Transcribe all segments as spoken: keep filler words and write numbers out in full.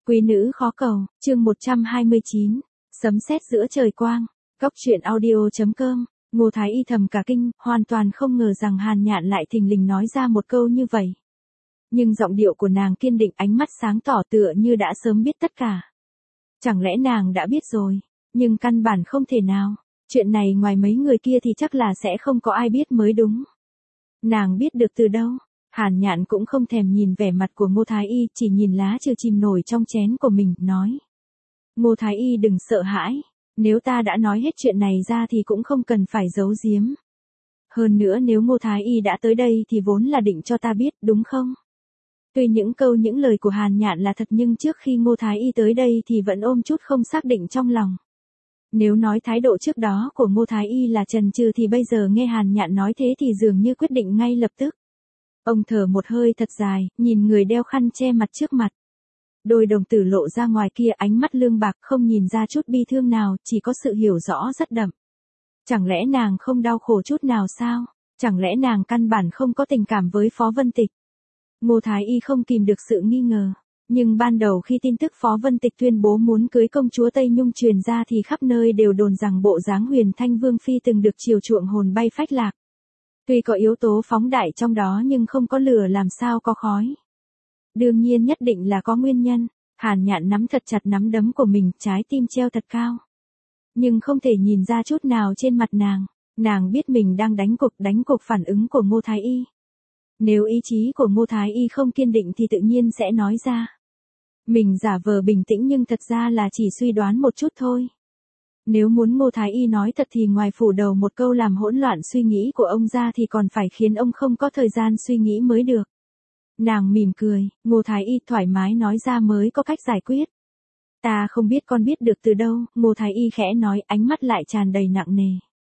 Quý nữ khó cầu, chương một trăm hai mươi chín, sấm sét giữa trời quang, Cóc truyện audio chấm com, Ngô Thái Y thầm cả kinh, hoàn toàn không ngờ rằng Hàn Nhạn lại thình lình nói ra một câu như vậy. Nhưng giọng điệu của nàng kiên định, ánh mắt sáng tỏ tựa như đã sớm biết tất cả. Chẳng lẽ nàng đã biết rồi, nhưng căn bản không thể nào, chuyện này ngoài mấy người kia thì chắc là sẽ không có ai biết mới đúng. Nàng biết được từ đâu? Hàn Nhạn cũng không thèm nhìn vẻ mặt của Ngô Thái Y, chỉ nhìn lá trừ chìm nổi trong chén của mình, nói. Ngô Thái Y đừng sợ hãi, nếu ta đã nói hết chuyện này ra thì cũng không cần phải giấu giếm. Hơn nữa nếu Ngô Thái Y đã tới đây thì vốn là định cho ta biết, đúng không? Tuy những câu những lời của Hàn Nhạn là thật nhưng trước khi Ngô Thái Y tới đây thì vẫn ôm chút không xác định trong lòng. Nếu nói thái độ trước đó của Ngô Thái Y là chần chừ thì bây giờ nghe Hàn Nhạn nói thế thì dường như quyết định ngay lập tức. Ông thở một hơi thật dài, nhìn người đeo khăn che mặt trước mặt. Đôi đồng tử lộ ra ngoài kia, ánh mắt lương bạc, không nhìn ra chút bi thương nào, chỉ có sự hiểu rõ rất đậm. Chẳng lẽ nàng không đau khổ chút nào sao? Chẳng lẽ nàng căn bản không có tình cảm với Phó Vân Tịch? Ngô Thái Y không kìm được sự nghi ngờ. Nhưng ban đầu khi tin tức Phó Vân Tịch tuyên bố muốn cưới công chúa Tây Nhung truyền ra thì khắp nơi đều đồn rằng bộ dáng Huyền Thanh Vương Phi từng được chiều chuộng hồn bay phách lạc. Tuy có yếu tố phóng đại trong đó nhưng không có lửa làm sao có khói. Đương nhiên nhất định là có nguyên nhân. Hàn Nhạn nắm thật chặt nắm đấm của mình, trái tim treo thật cao. Nhưng không thể nhìn ra chút nào trên mặt nàng. Nàng biết mình đang đánh cục, đánh cục phản ứng của Ngô Thái Y. Nếu ý chí của Ngô Thái Y không kiên định thì tự nhiên sẽ nói ra. Mình giả vờ bình tĩnh nhưng thật ra là chỉ suy đoán một chút thôi. Nếu muốn Ngô Thái Y nói thật thì ngoài phủ đầu một câu làm hỗn loạn suy nghĩ của ông ra thì còn phải khiến ông không có thời gian suy nghĩ mới được. Nàng mỉm cười, Ngô Thái Y thoải mái nói ra mới có cách giải quyết. Ta không biết con biết được từ đâu, Ngô Thái Y khẽ nói, ánh mắt lại tràn đầy nặng nề.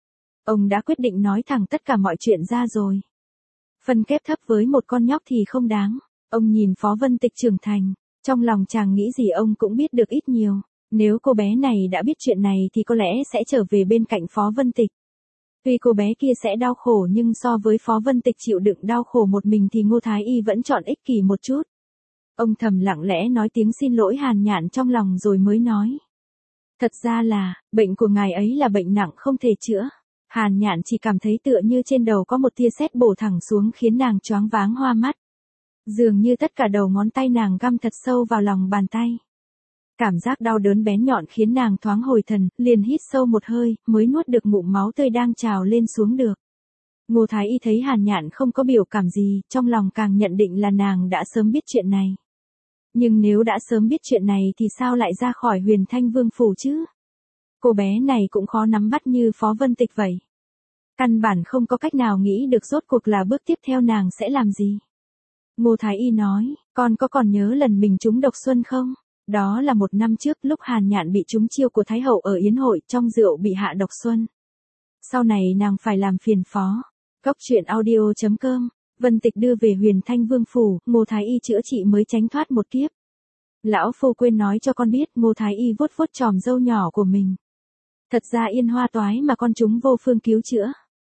Ông đã quyết định nói thẳng tất cả mọi chuyện ra rồi. Phân kép thấp với một con nhóc thì không đáng. Ông nhìn Phó Vân Tịch trưởng thành, trong lòng chàng nghĩ gì ông cũng biết được ít nhiều. Nếu cô bé này đã biết chuyện này thì có lẽ sẽ trở về bên cạnh Phó Vân Tịch. Tuy cô bé kia sẽ đau khổ nhưng so với Phó Vân Tịch chịu đựng đau khổ một mình thì Ngô Thái Y vẫn chọn ích kỷ một chút. Ông thầm lặng lẽ nói tiếng xin lỗi Hàn Nhạn trong lòng rồi mới nói. Thật ra là, bệnh của ngài ấy là bệnh nặng không thể chữa. Hàn Nhạn chỉ cảm thấy tựa như trên đầu có một tia sét bổ thẳng xuống khiến nàng choáng váng hoa mắt. Dường như tất cả đầu ngón tay nàng găm thật sâu vào lòng bàn tay. Cảm giác đau đớn bén nhọn khiến nàng thoáng hồi thần, liền hít sâu một hơi, mới nuốt được ngụm máu tươi đang trào lên xuống được. Ngô Thái Y thấy Hàn Nhạn không có biểu cảm gì, trong lòng càng nhận định là nàng đã sớm biết chuyện này. Nhưng nếu đã sớm biết chuyện này thì sao lại ra khỏi Huyền Thanh Vương phủ chứ? Cô bé này cũng khó nắm bắt như Phó Vân Tịch vậy. Căn bản không có cách nào nghĩ được rốt cuộc là bước tiếp theo nàng sẽ làm gì. Ngô Thái Y nói, con có còn nhớ lần mình trúng độc xuân không? Đó là một năm trước lúc Hàn Nhạn bị trúng chiêu của Thái Hậu ở Yến hội, trong rượu bị hạ độc xuân. Sau này nàng phải làm phiền phó. Cóc truyện audio chấm com, Vân Tịch đưa về Huyền Thanh Vương phủ, Ngô Thái Y chữa trị mới tránh thoát một kiếp. Lão phu quên nói cho con biết, Ngô Thái Y vuốt vuốt chòm râu nhỏ của mình. Thật ra yên hoa toái mà con chúng vô phương cứu chữa.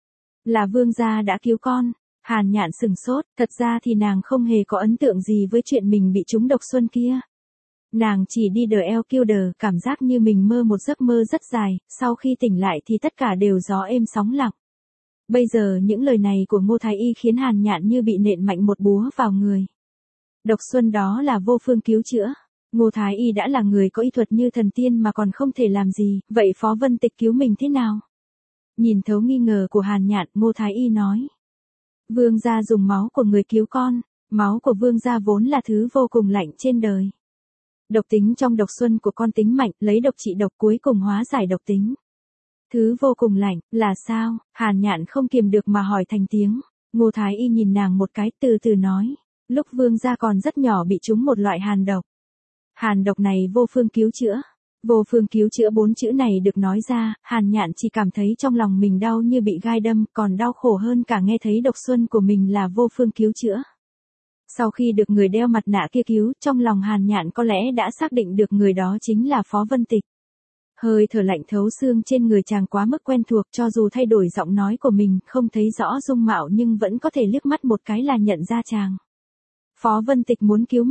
Là vương gia đã cứu con. Hàn Nhạn sừng sốt, thật ra thì nàng không hề có ấn tượng gì với chuyện mình bị trúng độc xuân kia. Nàng chỉ đi đờ eo kiêu đờ, cảm giác như mình mơ một giấc mơ rất dài, sau khi tỉnh lại thì tất cả đều gió êm sóng lặng. Bây giờ những lời này của Ngô Thái Y khiến Hàn Nhạn như bị nện mạnh một búa vào người. Độc xuân đó là vô phương cứu chữa. Ngô Thái Y đã là người có y thuật như thần tiên mà còn không thể làm gì, vậy Phó Vân Tịch cứu mình thế nào? Nhìn thấu nghi ngờ của Hàn Nhạn, Ngô Thái Y nói. Vương gia dùng máu của người cứu con, máu của vương gia vốn là thứ vô cùng lạnh trên đời. Độc tính trong độc xuân của con tính mạnh, lấy độc trị độc cuối cùng hóa giải độc tính. Thứ vô cùng lạnh, là sao? Hàn Nhạn không kiềm được mà hỏi thành tiếng. Ngô Thái Y nhìn nàng một cái từ từ nói. Lúc vương gia còn rất nhỏ bị trúng một loại hàn độc. Hàn độc này vô phương cứu chữa. Vô phương cứu chữa bốn chữ này được nói ra, Hàn Nhạn chỉ cảm thấy trong lòng mình đau như bị gai đâm, còn đau khổ hơn cả nghe thấy độc xuân của mình là vô phương cứu chữa. Sau khi được người đeo mặt nạ kia cứu, trong lòng Hàn Nhạn có lẽ đã xác định được người đó chính là Phó Vân Tịch. Hơi thở lạnh thấu xương trên người chàng quá mức quen thuộc, cho dù thay đổi giọng nói của mình, không thấy rõ dung mạo nhưng vẫn có thể liếc mắt một cái là nhận ra chàng. Phó Vân Tịch muốn cứu mình.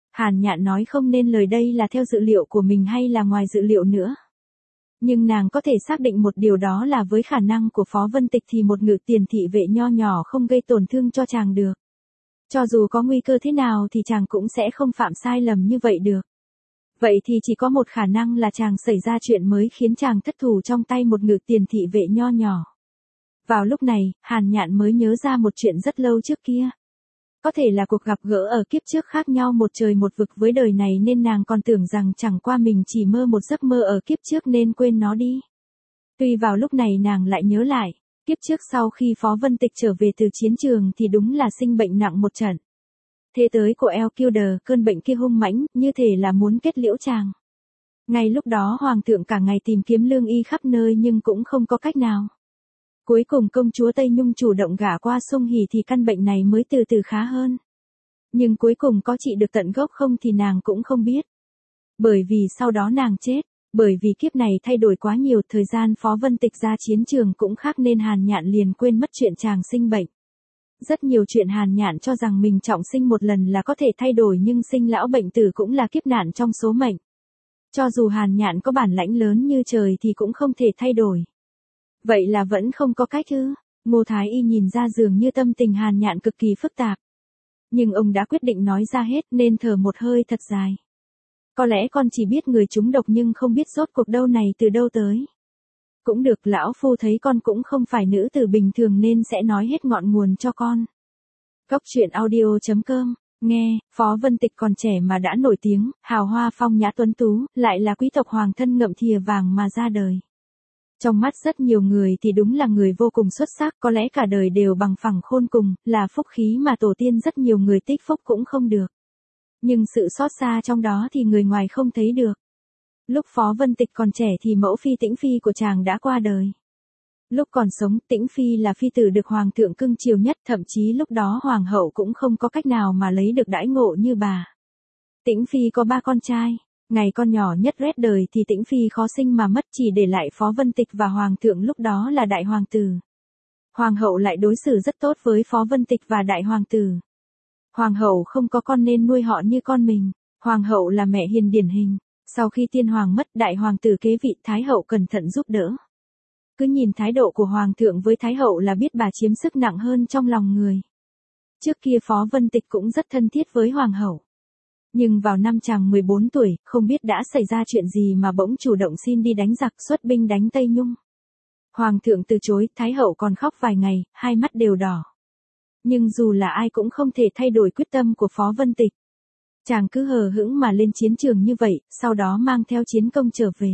Hàn Nhạn nói không nên lời, đây là theo dự liệu của mình hay là ngoài dự liệu nữa. Nhưng nàng có thể xác định một điều, đó là với khả năng của Phó Vân Tịch thì một ngự tiền thị vệ nho nhỏ không gây tổn thương cho chàng được. Cho dù có nguy cơ thế nào thì chàng cũng sẽ không phạm sai lầm như vậy được. Vậy thì chỉ có một khả năng là chàng xảy ra chuyện mới khiến chàng thất thủ trong tay một ngự tiền thị vệ nho nhỏ. Vào lúc này, Hàn Nhạn mới nhớ ra một chuyện rất lâu trước kia. Có thể là cuộc gặp gỡ ở kiếp trước khác nhau một trời một vực với đời này, nên nàng còn tưởng rằng chẳng qua mình chỉ mơ một giấc mơ ở kiếp trước nên quên nó đi. Tuy vào lúc này nàng lại nhớ lại, kiếp trước sau khi Phó Vân Tịch trở về từ chiến trường thì đúng là sinh bệnh nặng một trận. Thế tới của Elkilder, cơn bệnh kia hung mãnh, như thể là muốn kết liễu chàng. Ngay lúc đó hoàng thượng cả ngày tìm kiếm lương y khắp nơi nhưng cũng không có cách nào. Cuối cùng công chúa Tây Nhung chủ động gả qua Sung Hỉ thì căn bệnh này mới từ từ khá hơn. Nhưng cuối cùng có trị được tận gốc không thì nàng cũng không biết. Bởi vì sau đó nàng chết, bởi vì kiếp này thay đổi quá nhiều, thời gian Phó Vân Tịch ra chiến trường cũng khác nên Hàn Nhạn liền quên mất chuyện chàng sinh bệnh. Rất nhiều chuyện Hàn Nhạn cho rằng mình trọng sinh một lần là có thể thay đổi, nhưng sinh lão bệnh tử cũng là kiếp nạn trong số mệnh. Cho dù Hàn Nhạn có bản lãnh lớn như trời thì cũng không thể thay đổi. Vậy là vẫn không có cách ư? Ngô Thái Y nhìn ra dường như tâm tình Hàn Nhạn cực kỳ phức tạp. Nhưng ông đã quyết định nói ra hết nên thở một hơi thật dài. Có lẽ con chỉ biết người trúng độc nhưng không biết rốt cuộc đâu này từ đâu tới. Cũng được, lão phu thấy con cũng không phải nữ tử bình thường nên sẽ nói hết ngọn nguồn cho con. Góc truyện audio chấm com. Nghe, Phó Vân Tịch còn trẻ mà đã nổi tiếng, hào hoa phong nhã tuấn tú, lại là quý tộc hoàng thân ngậm thìa vàng mà ra đời. Trong mắt rất nhiều người thì đúng là người vô cùng xuất sắc, có lẽ cả đời đều bằng phẳng khôn cùng, là phúc khí mà tổ tiên rất nhiều người tích phúc cũng không được. Nhưng sự xót xa trong đó thì người ngoài không thấy được. Lúc Phó Vân Tịch còn trẻ thì mẫu phi Tĩnh Phi của chàng đã qua đời. Lúc còn sống, Tĩnh Phi là phi tử được hoàng thượng cưng chiều nhất, thậm chí lúc đó hoàng hậu cũng không có cách nào mà lấy được đãi ngộ như bà. Tĩnh Phi có ba con trai. Ngày con nhỏ nhất rét đời thì Tĩnh Phi khó sinh mà mất, chỉ để lại Phó Vân Tịch và hoàng thượng lúc đó là đại hoàng tử. Hoàng hậu lại đối xử rất tốt với Phó Vân Tịch và đại hoàng tử. Hoàng hậu không có con nên nuôi họ như con mình. Hoàng hậu là mẹ hiền điển hình. Sau khi tiên hoàng mất, đại hoàng tử kế vị, thái hậu cẩn thận giúp đỡ. Cứ nhìn thái độ của hoàng thượng với thái hậu là biết bà chiếm sức nặng hơn trong lòng người. Trước kia Phó Vân Tịch cũng rất thân thiết với hoàng hậu. Nhưng vào năm chàng mười bốn tuổi, không biết đã xảy ra chuyện gì mà bỗng chủ động xin đi đánh giặc, xuất binh đánh Tây Nhung. Hoàng thượng từ chối, thái hậu còn khóc vài ngày, hai mắt đều đỏ. Nhưng dù là ai cũng không thể thay đổi quyết tâm của Phó Vân Tịch. Chàng cứ hờ hững mà lên chiến trường như vậy, sau đó mang theo chiến công trở về.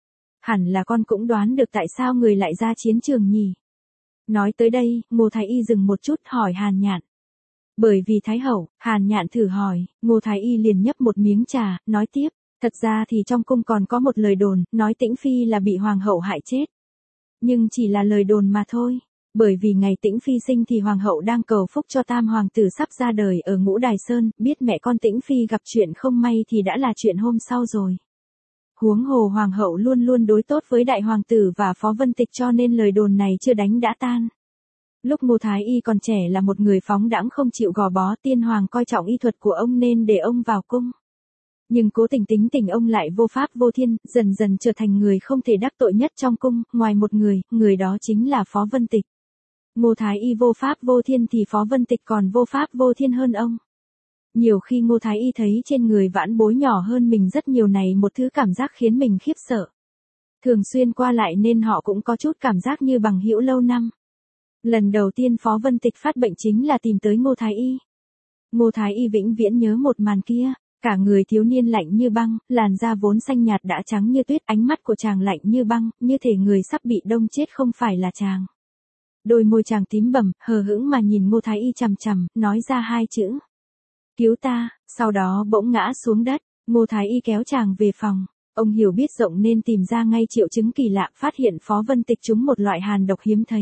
Hẳn là con cũng đoán được tại sao người lại ra chiến trường nhỉ? Nói tới đây, Ngô Thái Y dừng một chút hỏi Hàn Nhạn. Bởi vì thái hậu, Hàn Nhạn thử hỏi, Ngô Thái Y liền nhấp một miếng trà, nói tiếp, thật ra thì trong cung còn có một lời đồn, nói Tĩnh Phi là bị hoàng hậu hại chết. Nhưng chỉ là lời đồn mà thôi, bởi vì ngày Tĩnh Phi sinh thì hoàng hậu đang cầu phúc cho tam hoàng tử sắp ra đời ở Ngũ Đài Sơn, biết mẹ con Tĩnh Phi gặp chuyện không may thì đã là chuyện hôm sau rồi. Huống hồ hoàng hậu luôn luôn đối tốt với đại hoàng tử và Phó Vân Tịch cho nên lời đồn này chưa đánh đã tan. Lúc Ngô Thái Y còn trẻ là một người phóng đãng không chịu gò bó, tiên hoàng coi trọng y thuật của ông nên để ông vào cung. Nhưng cố tình tính tình ông lại vô pháp vô thiên, dần dần trở thành người không thể đắc tội nhất trong cung, ngoài một người, người đó chính là Phó Vân Tịch. Ngô Thái Y vô pháp vô thiên thì Phó Vân Tịch còn vô pháp vô thiên hơn ông. Nhiều khi Ngô Thái Y thấy trên người vãn bối nhỏ hơn mình rất nhiều này một thứ cảm giác khiến mình khiếp sợ. Thường xuyên qua lại nên họ cũng có chút cảm giác như bằng hữu lâu năm. Lần đầu tiên Phó Vân Tịch phát bệnh chính là tìm tới Ngô Thái Y. Ngô Thái Y vĩnh viễn nhớ một màn kia, cả người thiếu niên lạnh như băng, làn da vốn xanh nhạt đã trắng như tuyết, ánh mắt của chàng lạnh như băng, như thể người sắp bị đông chết không phải là chàng. Đôi môi chàng tím bầm, hờ hững mà nhìn Ngô Thái Y chằm chằm, nói ra hai chữ. Cứu ta, sau đó bỗng ngã xuống đất, Ngô Thái Y kéo chàng về phòng. Ông hiểu biết rộng nên tìm ra ngay triệu chứng kỳ lạ, phát hiện Phó Vân Tịch trúng một loại hàn độc hiếm thấy.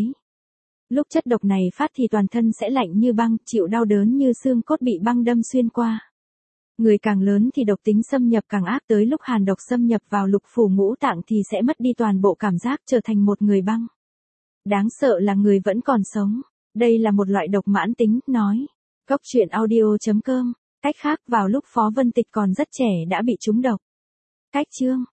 Lúc chất độc này phát thì toàn thân sẽ lạnh như băng, chịu đau đớn như xương cốt bị băng đâm xuyên qua. Người càng lớn thì độc tính xâm nhập càng ác, tới lúc hàn độc xâm nhập vào lục phủ ngũ tạng thì sẽ mất đi toàn bộ cảm giác, trở thành một người băng. Đáng sợ là người vẫn còn sống. Đây là một loại độc mãn tính, nói. Góc truyện audio chấm com Cách khác vào lúc Phó Vân Tịch còn rất trẻ đã bị trúng độc. Cách chương